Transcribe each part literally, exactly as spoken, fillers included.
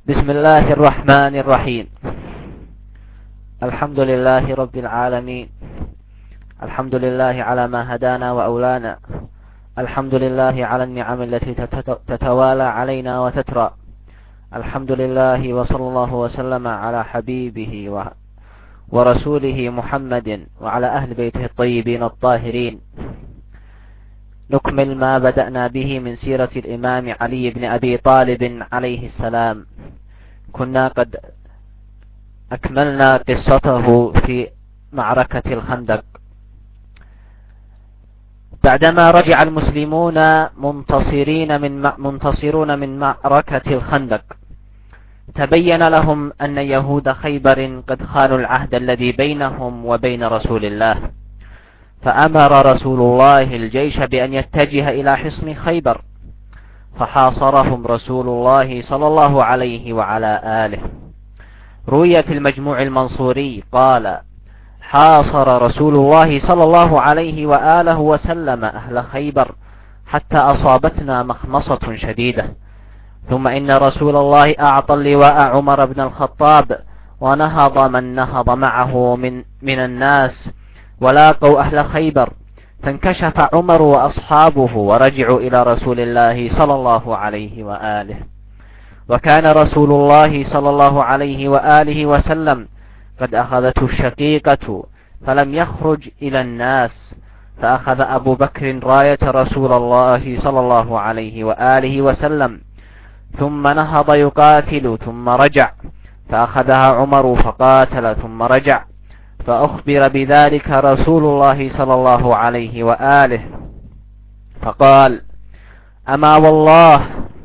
بسم الله الرحمن الرحيم. الحمد لله رب العالمين. الحمد لله على ما هدانا وأولانا. الحمد لله على النعم التي تتوالى علينا وتترى. الحمد لله وصلى الله وسلم على حبيبه ورسوله محمد وعلى أهل بيته الطيبين الطاهرين. نكمل ما بدأنا به من سيرة الإمام علي بن أبي طالب عليه السلام. كنا قد أكملنا قصته في معركة الخندق بعدما رجع المسلمون منتصرين من منتصرون من معركة الخندق. تبين لهم أن يهود خيبر قد خانوا العهد الذي بينهم وبين رسول الله، فأمر رسول الله الجيش بأن يتجه إلى حصن خيبر، فحاصرهم رسول الله صلى الله عليه وعلى آله. روي في المجموع المنصوري قال: حاصر رسول الله صلى الله عليه وآله وسلم أهل خيبر حتى أصابتنا مخمصة شديدة، ثم إن رسول الله أعطى اللواء عمر بن الخطاب، ونهض من نهض معه من, من الناس ولاقوا أهل خيبر، فانكشف عمر وأصحابه ورجعوا إلى رسول الله صلى الله عليه وآله. وكان رسول الله صلى الله عليه وآله وسلم قد أخذته الشقيقة فلم يخرج إلى الناس، فأخذ أبو بكر راية رسول الله صلى الله عليه وآله وسلم، ثم نهض يقاتل ثم رجع، فأخذها عمر فقاتل ثم رجع، فأخبر بذلك رسول الله صلى الله عليه وآله، فقال: أما والله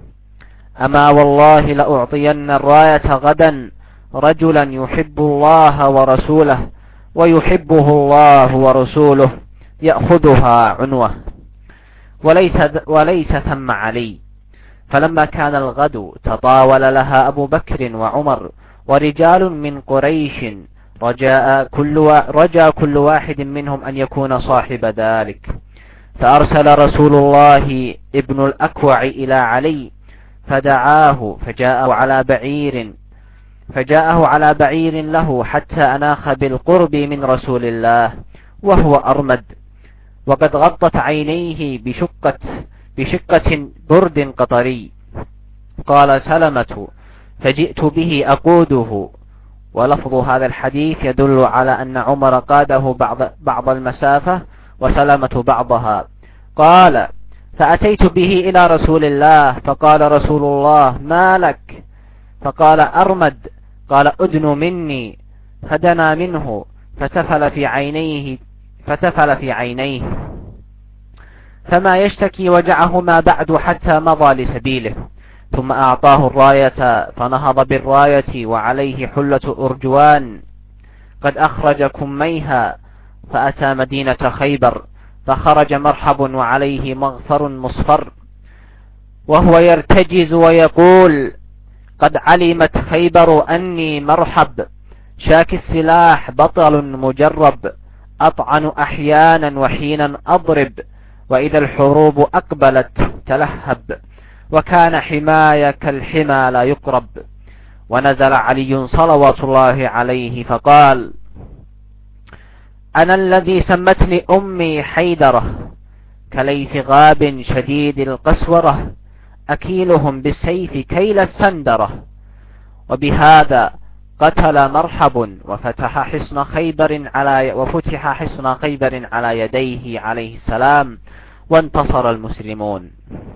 أما والله لأعطين الراية غدا رجلا يحب الله ورسوله ويحبه الله ورسوله يأخذها عنوة، وليس, وليس ثم علي. فلما كان الغد تطاول لها أبو بكر وعمر ورجال من قريش، رجاء كل, رجا كل واحد منهم أن يكون صاحب ذلك، فأرسل رسول الله ابن الأكوع إلى علي فدعاه، فجاءه على بعير فجاءه على بعير له حتى أناخ بالقرب من رسول الله وهو أرمد، وقد غطت عينيه بشقة, بشقة برد قطري. قال سلمة: فجئت به أقوده. ولفظ هذا الحديث يدل على أن عمر قاده بعض, بعض المسافة وسلمة بعضها. قال: فأتيت به إلى رسول الله فقال رسول الله: ما لك؟ فقال: أرمد. قال: أدن مني. فدنا منه فتفل في عينيه فتفل في عينيه فما يشتكي وجعهما بعد حتى مضى لسبيله، ثم أعطاه الراية فنهض بالراية وعليه حلة أرجوان قد أخرج كميها، فأتى مدينة خيبر، فخرج مرحب وعليه مغفر مصفر، وهو يرتجز ويقول: قد علمت خيبر أني مرحب، شاك السلاح بطل مجرب، أطعن أحيانا وحينا أضرب، وإذا الحروب أقبلت تلهب، وكان حماي كالحمى لا يقرب. ونزل علي صلوات الله عليه فقال: أنا الذي سمتني أمي حيدرة، كليث غاب شديد القسورة، أكيلهم بالسيف كيل السندرة. وبهذا قتل مرحب وفتح حصن خيبر على وفتح حصن خيبر على يديه عليه السلام، وانتصر المسلمون.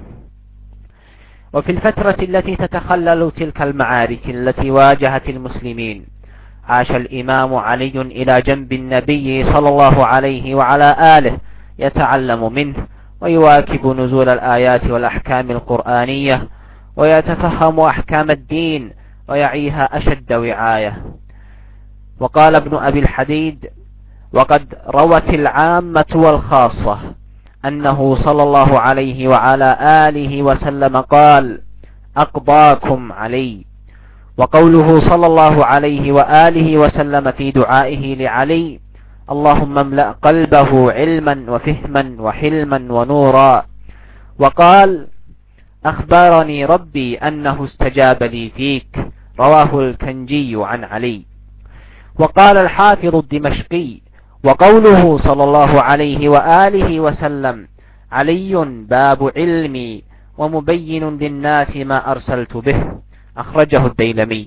وفي الفترة التي تتخلل تلك المعارك التي واجهت المسلمين، عاش الإمام علي إلى جنب النبي صلى الله عليه وعلى آله، يتعلم منه ويواكب نزول الآيات والأحكام القرآنية، ويتفهم أحكام الدين ويعيها أشد وعاية. وقال ابن أبي الحديد: وقد روت العامة والخاصة أنه صلى الله عليه وعلى آله وسلم قال: أقضاكم علي. وقوله صلى الله عليه وآله وسلم في دعائه لعلي: اللهم املأ قلبه علما وفهما وحلما ونورا. وقال: أخبرني ربي أنه استجاب لي فيك، رواه الكنجي عن علي. وقال الحافظ الدمشقي: وقوله صلى الله عليه وآله وسلم: علي باب علمي ومبين للناس ما أرسلت به، أخرجه الديلمي.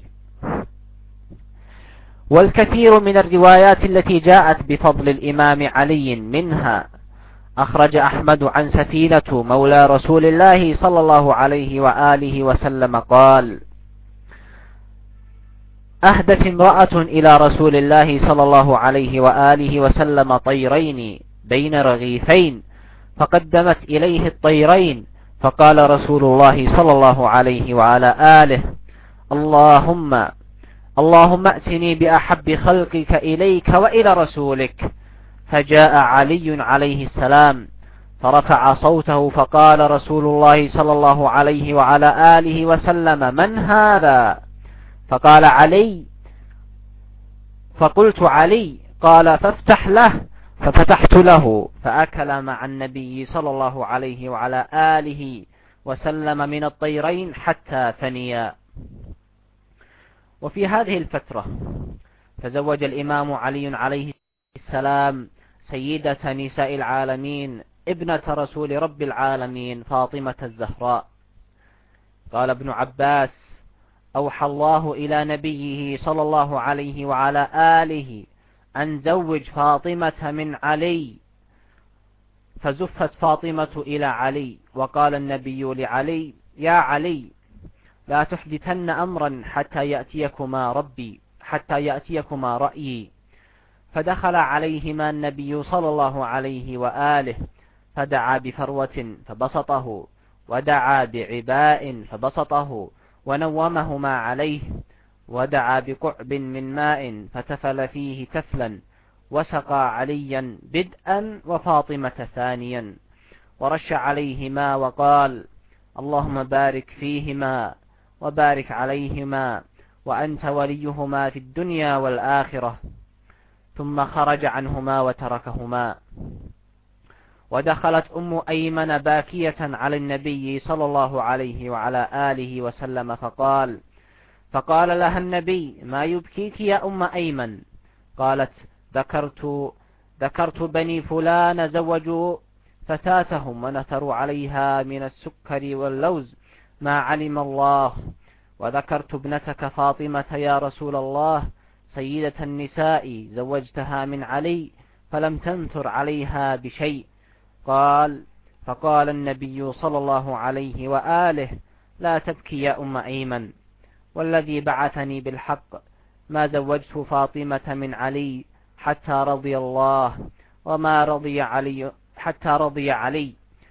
والكثير من الروايات التي جاءت بفضل الإمام علي منها أخرج أحمد عن سفينة مولى رسول الله صلى الله عليه وآله وسلم قال: أهدت امرأة إلى رسول الله صلى الله عليه وآله وسلم طيرين بين رغيفين، فقدمت إليه الطيرين، فقال رسول الله صلى الله عليه وعلى آله: اللهم اللهم ائتني بأحب خلقك إليك وإلى رسولك. فجاء علي عليه السلام فرفع صوته، فقال رسول الله صلى الله عليه وعلى آله وسلم: من هذا؟ فقال: علي. فقلت: علي؟ قال: فافتح له. ففتحت له، فأكل مع النبي صلى الله عليه وعلى آله وسلم من الطيرين حتى ثنيا. وفي هذه الفترة تزوج الإمام علي عليه السلام سيدة نساء العالمين ابنة رسول رب العالمين فاطمة الزهراء. قال ابن عباس: أوحى الله إلى نبيه صلى الله عليه وعلى آله أن زوج فاطمة من علي، فزفت فاطمة إلى علي، وقال النبي لعلي: يا علي، لا تحدثن أمرا حتى يأتيكما ربي حتى يأتيكما رأيي. فدخل عليهما النبي صلى الله عليه وآله، فدعا بفروة فبسطه، ودعا بعباء فبسطه، ونومهما عليه، ودعا بكعب من ماء فتفل فيه تفلا، وسقى عليا بدءا وفاطمة ثانيا، ورش عليهما وقال: اللهم بارك فيهما وبارك عليهما وأنت وليهما في الدنيا والآخرة. ثم خرج عنهما وتركهما. ودخلت أم أيمن باكية على النبي صلى الله عليه وعلى آله وسلم، فقال فقال لها النبي: ما يبكيك يا أم أيمن؟ قالت: ذكرت ذكرت بني فلان زوجوا فتاتهم ونثروا عليها من السكر واللوز ما علم الله، وذكرت ابنتك فاطمة يا رسول الله سيدة النساء زوجتها من علي فلم تنثر عليها بشيء. قال فقال النبي صلى الله عليه وآله: لا تبكي يا أم أيمن، والذي بعثني بالحق ما زوجت فاطمة من علي حتى رضي الله، وما رضي علي حتى رضي علي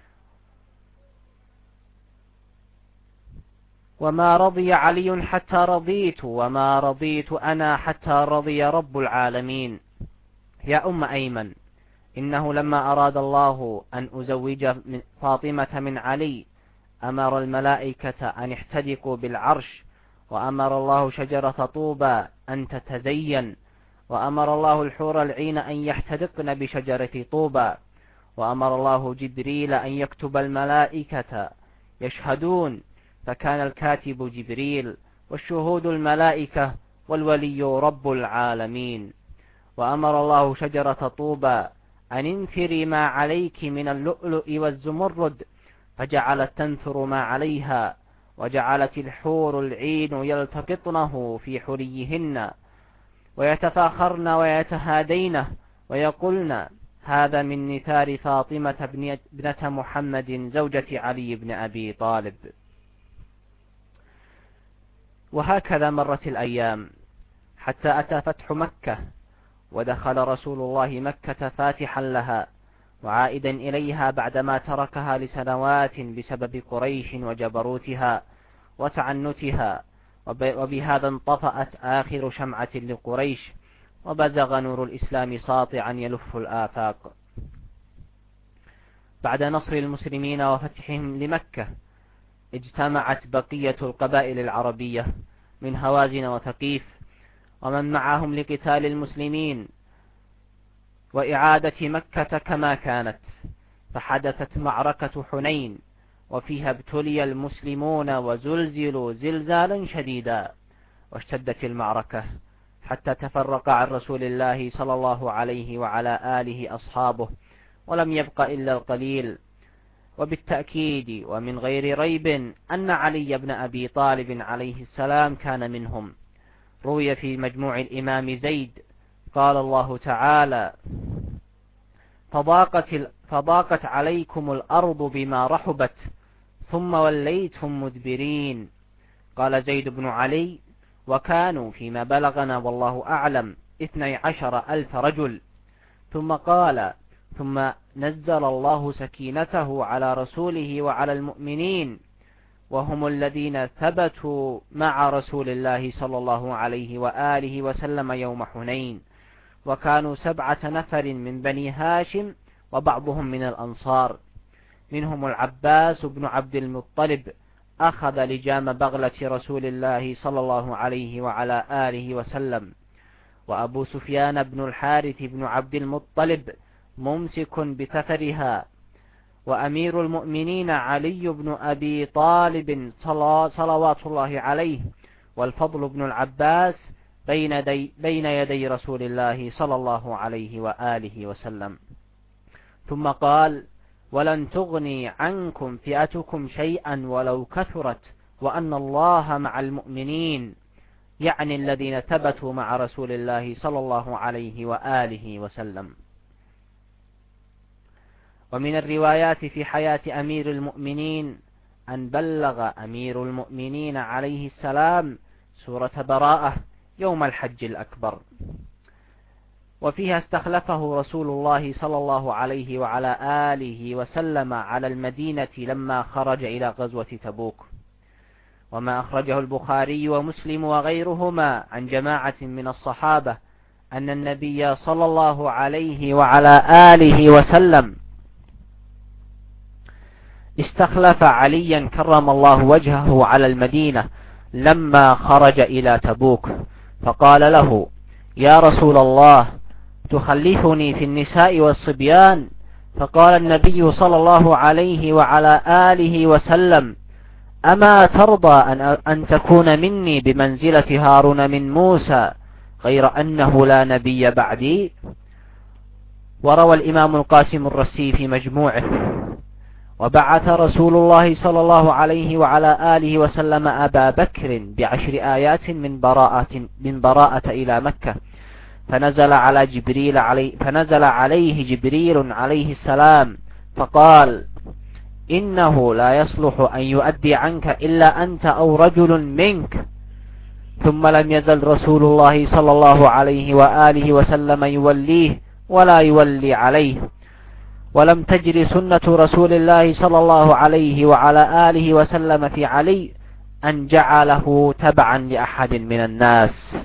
وما رضي علي حتى رضيت، وما رضيت أنا حتى رضي رب العالمين. يا أم أيمن، إنه لما أراد الله أن أزوج من فاطمة من علي أمر الملائكة أن يحتدقوا بالعرش، وأمر الله شجرة طوبى أن تتزين، وأمر الله الحور العين أن يحتدقن بشجرة طوبى، وأمر الله جبريل أن يكتب الملائكة يشهدون، فكان الكاتب جبريل والشهود الملائكة والولي رب العالمين. وأمر الله شجرة طوبى أن انثري ما عليك من اللؤلؤ والزمرد، فجعلت تنثر ما عليها، وجعلت الحور العين يلتقطنه في حليهن، ويتفاخرن ويتهادين ويقولن: هذا من نثار فاطمة ابنة محمد زوجة علي بن أبي طالب. وهكذا مرت الأيام حتى أتى فتح مكة، ودخل رسول الله مكة فاتحا لها وعائدا إليها بعدما تركها لسنوات بسبب قريش وجبروتها وتعنتها، وبهذا انطفأت آخر شمعة لقريش، وبزغ نور الإسلام ساطعا يلف الآفاق. بعد نصر المسلمين وفتحهم لمكة اجتمعت بقية القبائل العربية من هوازن وثقيف ومن معهم لقتال المسلمين وإعادة مكة كما كانت، فحدثت معركة حنين، وفيها ابتلي المسلمون وزلزلوا زلزالا شديدا، واشتدت المعركة حتى تفرق عن رسول الله صلى الله عليه وعلى آله أصحابه، ولم يبق إلا القليل. وبالتأكيد ومن غير ريب أن علي بن أبي طالب عليه السلام كان منهم. روي في مجموع الإمام زيد قال الله تعالى: فضاقت, فضاقت عليكم الأرض بما رحبت ثم وليتم مدبرين. قال زيد بن علي: وكانوا فيما بلغنا والله أعلم اثني عشر ألف رجل. ثم قال: ثم نزل الله سكينته على رسوله وعلى المؤمنين، وهم الذين ثبتوا مع رسول الله صلى الله عليه وآله وسلم يوم حنين، وكانوا سبعة نفر من بني هاشم وبعضهم من الأنصار، منهم العباس بن عبد المطلب أخذ لجام بغلة رسول الله صلى الله عليه وعلى آله وسلم، وأبو سفيان بن الحارث بن عبد المطلب ممسك بتثرها، وأمير المؤمنين علي بن أبي طالب صلوات الله عليه، والفضل بن العباس بين, دي بين يدي رسول الله صلى الله عليه وآله وسلم. ثم قال: ولن تغني عنكم فئتكم شيئا ولو كثرت وأن الله مع المؤمنين، يعني الذين ثبتوا مع رسول الله صلى الله عليه وآله وسلم. ومن الروايات في حياة أمير المؤمنين أن بلغ أمير المؤمنين عليه السلام سورة براءة يوم الحج الأكبر، وفيها استخلفه رسول الله صلى الله عليه وعلى آله وسلم على المدينة لما خرج إلى غزوة تبوك. وما أخرجه البخاري ومسلم وغيرهما عن جماعة من الصحابة أن النبي صلى الله عليه وعلى آله وسلم استخلف عليا كرم الله وجهه على المدينة لما خرج إلى تبوك، فقال له: يا رسول الله، تخلفني في النساء والصبيان؟ فقال النبي صلى الله عليه وعلى آله وسلم: أما ترضى أن تكون مني بمنزلة هارون من موسى غير أنه لا نبي بعدي؟ وروى الإمام القاسم الرسي في مجموعه: وبعث رسول الله صلى الله عليه وعلى آله وسلم أبا بكر بعشر آيات من براءة, من براءة إلى مكة، فنزل على جبريل عليه فنزل عليه جبريل عليه السلام فقال: إنه لا يصلح أن يؤدي عنك إلا أنت أو رجل منك. ثم لم يزل رسول الله صلى الله عليه وآله وسلم يوليه ولا يولي عليه، ولم تجري سنة رسول الله صلى الله عليه وعلى آله وسلم في علي أن جعله تبعا لأحد من الناس.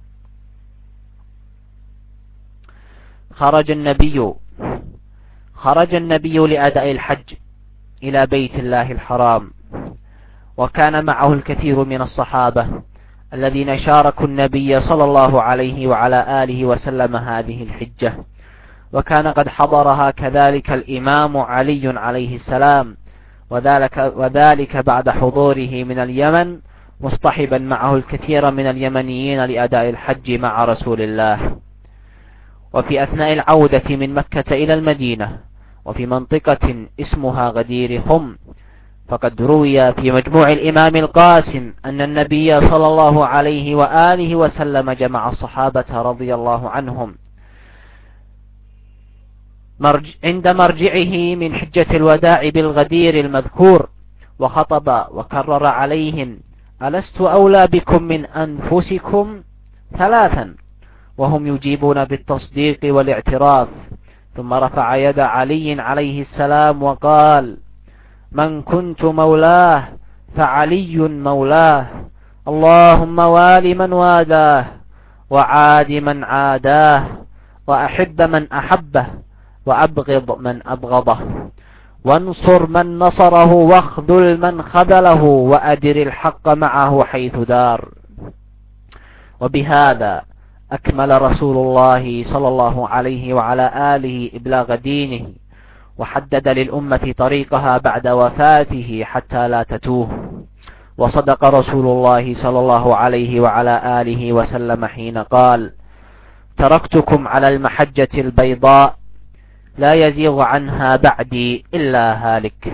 خرج النبي خرج النبي لأداء الحج إلى بيت الله الحرام، وكان معه الكثير من الصحابة الذين شاركوا النبي صلى الله عليه وعلى آله وسلم هذه الحجة، وكان قد حضرها كذلك الإمام علي عليه السلام، وذلك, وذلك بعد حضوره من اليمن مصطحبا معه الكثير من اليمنيين لأداء الحج مع رسول الله. وفي أثناء العودة من مكة إلى المدينة وفي منطقة اسمها غدير خم، فقد روي في مجموع الإمام القاسم أن النبي صلى الله عليه وآله وسلم جمع الصحابة رضي الله عنهم مرج عند مرجعه من حجة الوداع بالغدير المذكور، وخطب وكرر عليهم: ألست أولى بكم من أنفسكم؟ ثلاثا، وهم يجيبون بالتصديق والاعتراف. ثم رفع يد علي عليه السلام وقال: من كنت مولاه فعلي مولاه، اللهم وال من والاه، وعاد من عاداه، وأحب من أحبه، وأبغض من أبغضه، وانصر من نصره، واخذل من خذله، وأدر الحق معه حيث دار. وبهذا أكمل رسول الله صلى الله عليه وعلى آله إبلاغ دينه، وحدد للأمة طريقها بعد وفاته حتى لا تتوه. وصدق رسول الله صلى الله عليه وعلى آله وسلم حين قال: تركتكم على المحجة البيضاء لا يزيغ عنها بعدي إلا هالك.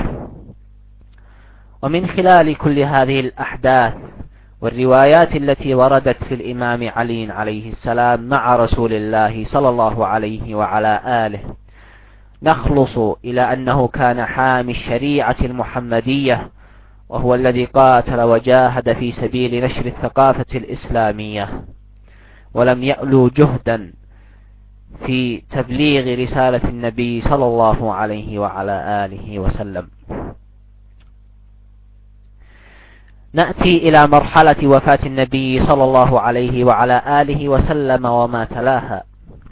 ومن خلال كل هذه الأحداث والروايات التي وردت في الإمام علي عليه السلام مع رسول الله صلى الله عليه وعلى آله نخلص إلى أنه كان حامي الشريعة المحمدية، وهو الذي قاتل وجاهد في سبيل نشر الثقافة الإسلامية، ولم يألو جهدا في تبليغ رسالة النبي صلى الله عليه وعلى آله وسلم. نأتي إلى مرحلة وفاة النبي صلى الله عليه وعلى آله وسلم وما تلاها.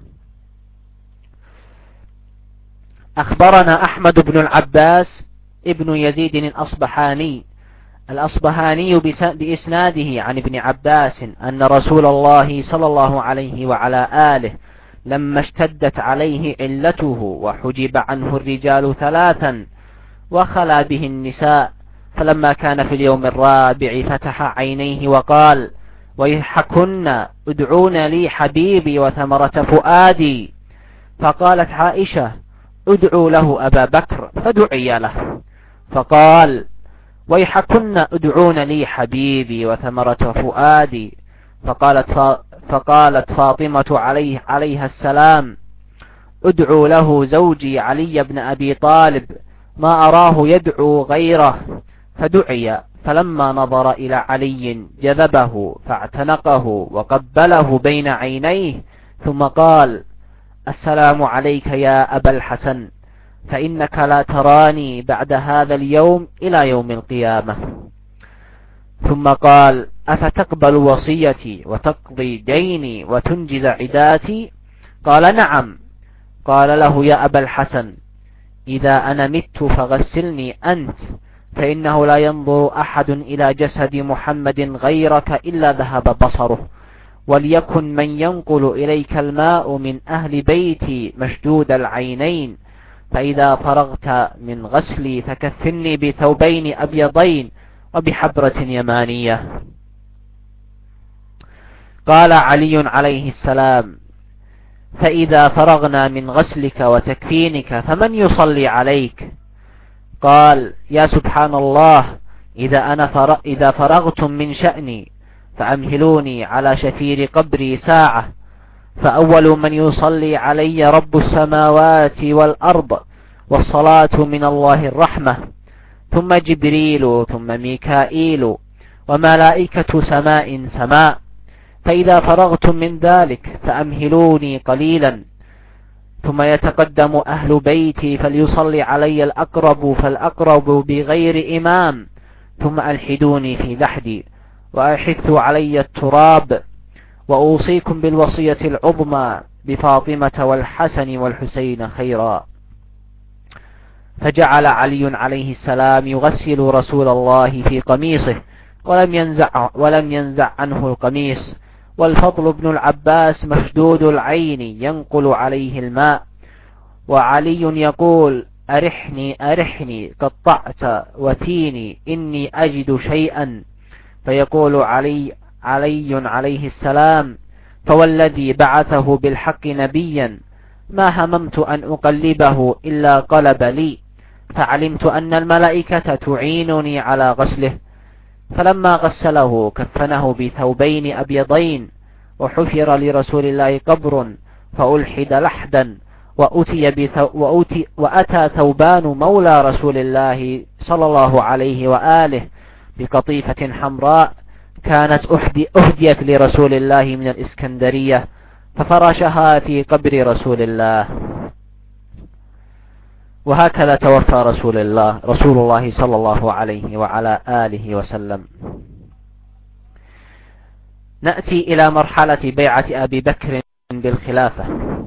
أخبرنا أحمد بن العباس ابن يزيد الأصبحاني الأصبهاني بإسناده عن ابن عباس أن رسول الله صلى الله عليه وعلى آله لما اشتدت عليه علته وحجب عنه الرجال ثلاثا وخلا به النساء، فلما كان في اليوم الرابع فتح عينيه وقال: ويحكن ادعون لي حبيبي وثمرة فؤادي. فقالت عائشة: ادعوا له أبا بكر، فدعي له. فقال: ويحكن ادعون لي حبيبي وثمرة فؤادي. فقالت, فا فقالت فاطمة عليه عليها السلام: ادعوا له زوجي علي بن أبي طالب، ما أراه يدعو غيره. فدعي، فلما نظر إلى علي جذبه فاعتنقه وقبله بين عينيه، ثم قال: السلام عليك يا أبا الحسن، فإنك لا تراني بعد هذا اليوم إلى يوم القيامة. ثم قال: أفتقبل وصيتي وتقضي ديني وتنجز عداتي؟ قال: نعم. قال له: يا أبا الحسن، إذا أنا مت فغسلني أنت، فإنه لا ينظر أحد إلى جسد محمد غيرك إلا ذهب بصره، وليكن من ينقل إليك الماء من أهل بيتي مشدود العينين، فإذا فرغت من غسلي فكفني بثوبين أبيضين وبحبرة يمانية. قال علي عليه السلام: فإذا فرغنا من غسلك وتكفينك فمن يصلي عليك؟ قال: يا سبحان الله، إذا أنا فر... إذا فرغتم من شأني فأمهلوني على شفير قبري ساعة، فأول من يصلي علي رب السماوات والأرض، والصلاة من الله الرحمة، ثم جبريل، ثم ميكائيل، وملائكة سماء سماء. فإذا فرغتم من ذلك فأمهلوني قليلا، ثم يتقدم أهل بيتي فليصلي علي الأقرب فالأقرب بغير إمام، ثم ألحدوني في لحدي وأحثوا علي التراب، وأوصيكم بالوصية العظمى بفاطمة والحسن والحسين خيرا. فجعل علي عليه السلام يغسل رسول الله في قميصه، ولم ينزع, ولم ينزع عنه القميص، والفضل بن العباس مشدود العين ينقل عليه الماء، وعلي يقول: أرحني أرحني قطعت وتيني إني أجد شيئا. فيقول علي علي عليه السلام: فوالذي بعثه بالحق نبيا ما هممت أن أقلبه إلا قلب لي، فعلمت أن الملائكة تعينني على غسله. فلما غسله كفنه بثوبين أبيضين، وحفر لرسول الله قبر فألحد لحدا، وأتي بثو وأتي وأتى ثوبان مولى رسول الله صلى الله عليه وآله بقطيفة حمراء كانت أهديت لرسول الله من الإسكندرية، ففرشها في قبر رسول الله. وهكذا توفى رسول الله رسول الله صلى الله عليه وعلى آله وسلم. نأتي إلى مرحلة بيعة أبي بكر بالخلافة.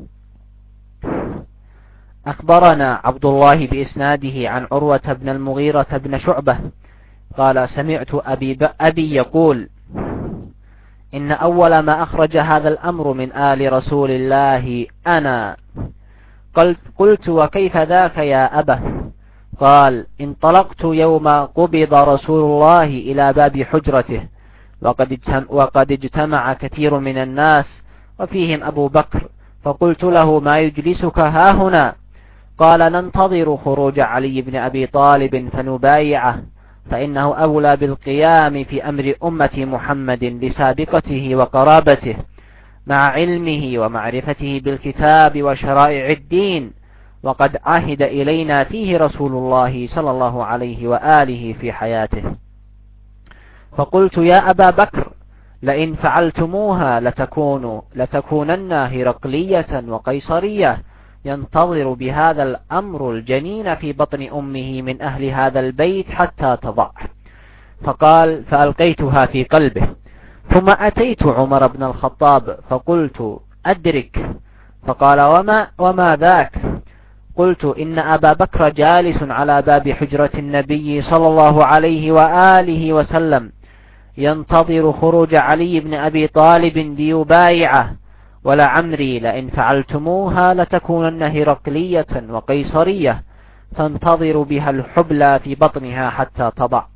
أخبرنا عبد الله بإسناده عن عروة بن المغيرة بن شعبة قال: سمعت أبي, أبي يقول: إن أول ما أخرج هذا الأمر من آل رسول الله أنا. قلت: وكيف ذاك يا أبا؟ قال: انطلقت يوم قبض رسول الله إلى باب حجرته وقد اجتمع كثير من الناس وفيهم أبو بكر، فقلت له: ما يجلسك هاهنا؟ قال: ننتظر خروج علي بن أبي طالب فنبايعه، فإنه أولى بالقيام في أمر أمة محمد لسابقته وقرابته، مع علمه ومعرفته بالكتاب وشرائع الدين، وقد عهد إلينا فيه رسول الله صلى الله عليه وآله في حياته. فقلت: يا أبا بكر، لئن فعلتموها لتكون لتكونن هرقلية وقيصرية، ينتظر بهذا الأمر الجنين في بطن أمه من أهل هذا البيت حتى تضع. فقال: فألقيتها في قلبه. ثم أتيت عمر بن الخطاب فقلت: أدرك. فقال: وما, وما ذاك؟ قلت: إن أبا بكر جالس على باب حجرة النبي صلى الله عليه وآله وسلم ينتظر خروج علي بن أبي طالب ليبايعه، ولعمري لئن فعلتموها لتكونن هرقلية وقيصرية، تنتظر بها الحبلى في بطنها حتى تضع.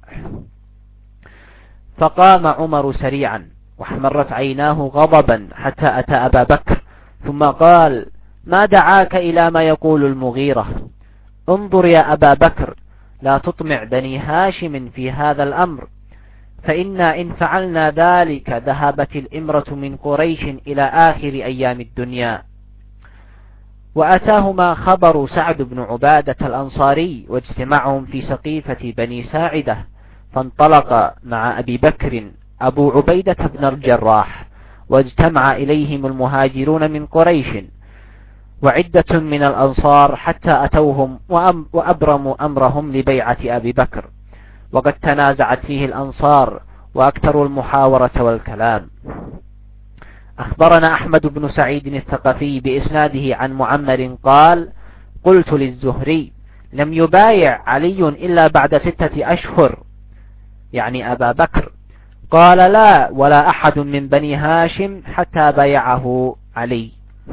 فقام عمر سريعا واحمرت عيناه غضبا حتى أتى أبا بكر، ثم قال: ما دعاك إلى ما يقول المغيرة؟ انظر يا أبا بكر، لا تطمع بني هاشم في هذا الأمر، فإنا إن فعلنا ذلك ذهبت الإمرة من قريش إلى آخر أيام الدنيا. وأتاهما خبر سعد بن عبادة الأنصاري واجتماعهم في سقيفة بني ساعدة، فانطلق مع أبي بكر أبو عبيدة بن الجراح، واجتمع إليهم المهاجرون من قريش وعدة من الأنصار حتى أتوهم وأبرموا أمرهم لبيعة أبي بكر، وقد تنازعت فيه الأنصار وأكثروا المحاورة والكلام. أخبرنا أحمد بن سعيد الثقفي بإسناده عن معمر قال: قلت للزهري: لم يبايع علي إلا بعد ستة أشهر، يعني أبا بكر. قال: لا، ولا أحد من بني هاشم حتى بايعه علي.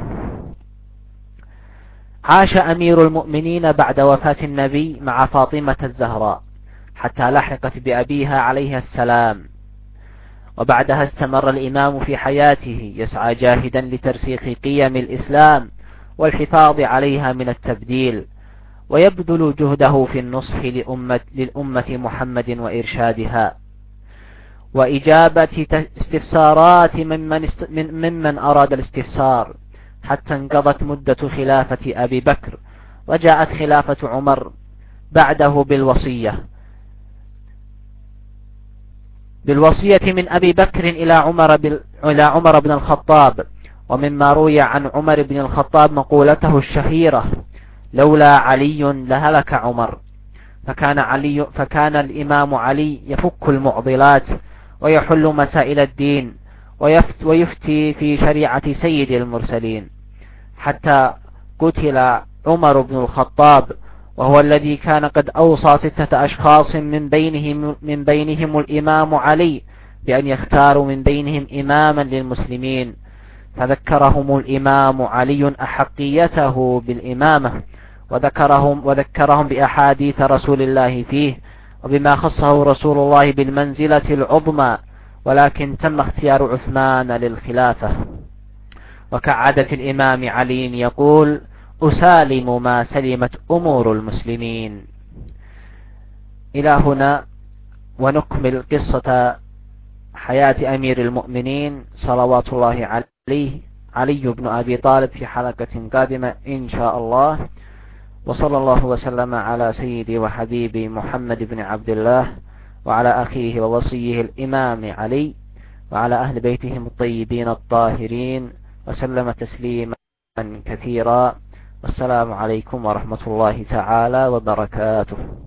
عاش أمير المؤمنين بعد وفاة النبي مع فاطمة الزهراء حتى لحقت بأبيها عليه السلام، وبعدها استمر الإمام في حياته يسعى جاهدا لترسيخ قيم الإسلام والحفاظ عليها من التبديل، ويبذل جهده في النصح لأمة للأمة محمد وإرشادها، وإجابة استفسارات ممن, ممن أراد الاستفسار، حتى انقضت مدة خلافة أبي بكر، وجاءت خلافة عمر بعده بالوصية بالوصية من أبي بكر إلى عمر, إلى عمر بن الخطاب. ومما روي عن عمر بن الخطاب مقولته الشهيرة: لولا علي لهلك عمر. فكان, علي فكان الإمام علي يفك المعضلات ويحل مسائل الدين ويفتي في شريعة سيد المرسلين، حتى قتل عمر بن الخطاب، وهو الذي كان قد أوصى ستة أشخاص من بينهم, من بينهم الإمام علي بأن يختاروا من بينهم إماما للمسلمين، فذكرهم الإمام علي أحقيته بالإمامة، وذكرهم, وذكرهم بأحاديث رسول الله فيه، وبما خصه رسول الله بالمنزلة العظمى، ولكن تم اختيار عثمان للخلافة. وكعادة الإمام علي يقول: أسالم ما سلمت أمور المسلمين. إلى هنا ونكمل قصة حياة أمير المؤمنين صلوات الله عليه علي بن أبي طالب في حلقة قادمة إن شاء الله. وصلى الله وسلم على سيدي وحبيبي محمد بن عبد الله، وعلى أخيه ووصيه الإمام علي، وعلى أهل بيتهم الطيبين الطاهرين، وسلم تسليما كثيرا. والسلام عليكم ورحمة الله تعالى وبركاته.